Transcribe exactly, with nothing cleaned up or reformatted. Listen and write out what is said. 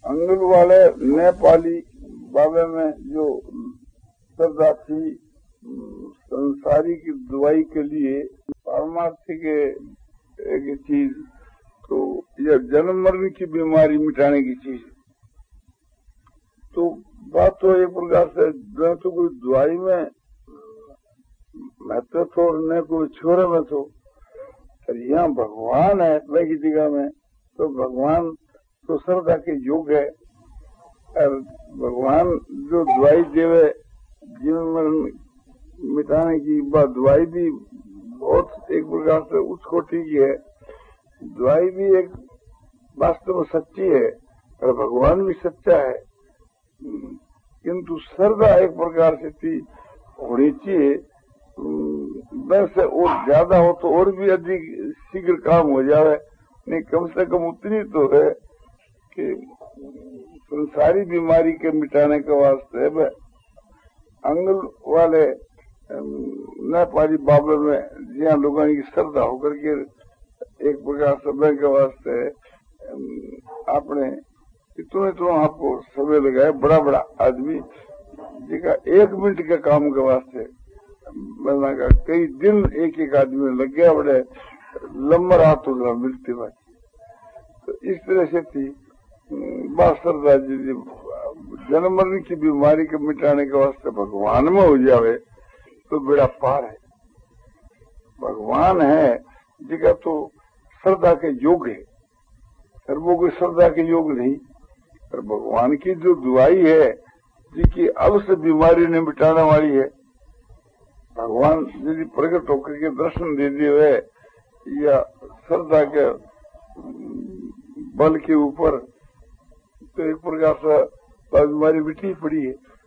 अंगुल वाले नेपाली बाबे में जो श्रद्धा थी संसारी की दवाई के लिए, पारमार्थिक एक चीज, तो यह जन्म मरण की बीमारी मिटाने की चीज। तो बात तो एक प्रकार से न तो कोई दवाई में महत्व तो न कोई छोरे में तो, यहाँ भगवान है इतना की जगह में, तो भगवान तो श्रद्धा के योग है। और भगवान जो दवाई देवे जीवन मरण मिटाने की, बात दवाई भी बहुत एक प्रकार से उच्च कोटि की है। दवाई भी एक वास्तव में सच्ची है और भगवान भी सच्चा है, किंतु श्रद्धा एक प्रकार से थी होनी चाहिए। वैसे और ज्यादा हो तो और भी अधिक शीघ्र काम हो जाए, नहीं कम से कम उतनी तो है कि संसारी बीमारी के मिटाने के वास्ते अंगुल वाले नेपाली बाबे में जहाँ लोगों की श्रद्धा होकर के एक प्रकार समय के वास्ते आपने इतना इतना आपको समय लगाए, बड़ा बड़ा आदमी जिसका एक मिनट के काम के वास्ते मैंने कहा कई दिन एक एक आदमी लग गया, बड़े लंबा रात हो मिलती बात। तो इस तरह से थी बात श्रद्धा जी जन्म मरण की बीमारी के मिटाने के वास्ते भगवान में हो जावे तो बेड़ा पार है। भगवान है जिसका तो श्रद्धा के योग है, और वो कोई श्रद्धा के योग नहीं। और भगवान की जो दुआई है जिसकी अवश्य बीमारी ने मिटाने वाली है, भगवान यदि प्रकट होकर के दर्शन दे दिए या श्रद्धा के बल के ऊपर, तो एक प्रकार से बीमारी मिटी पड़ी है।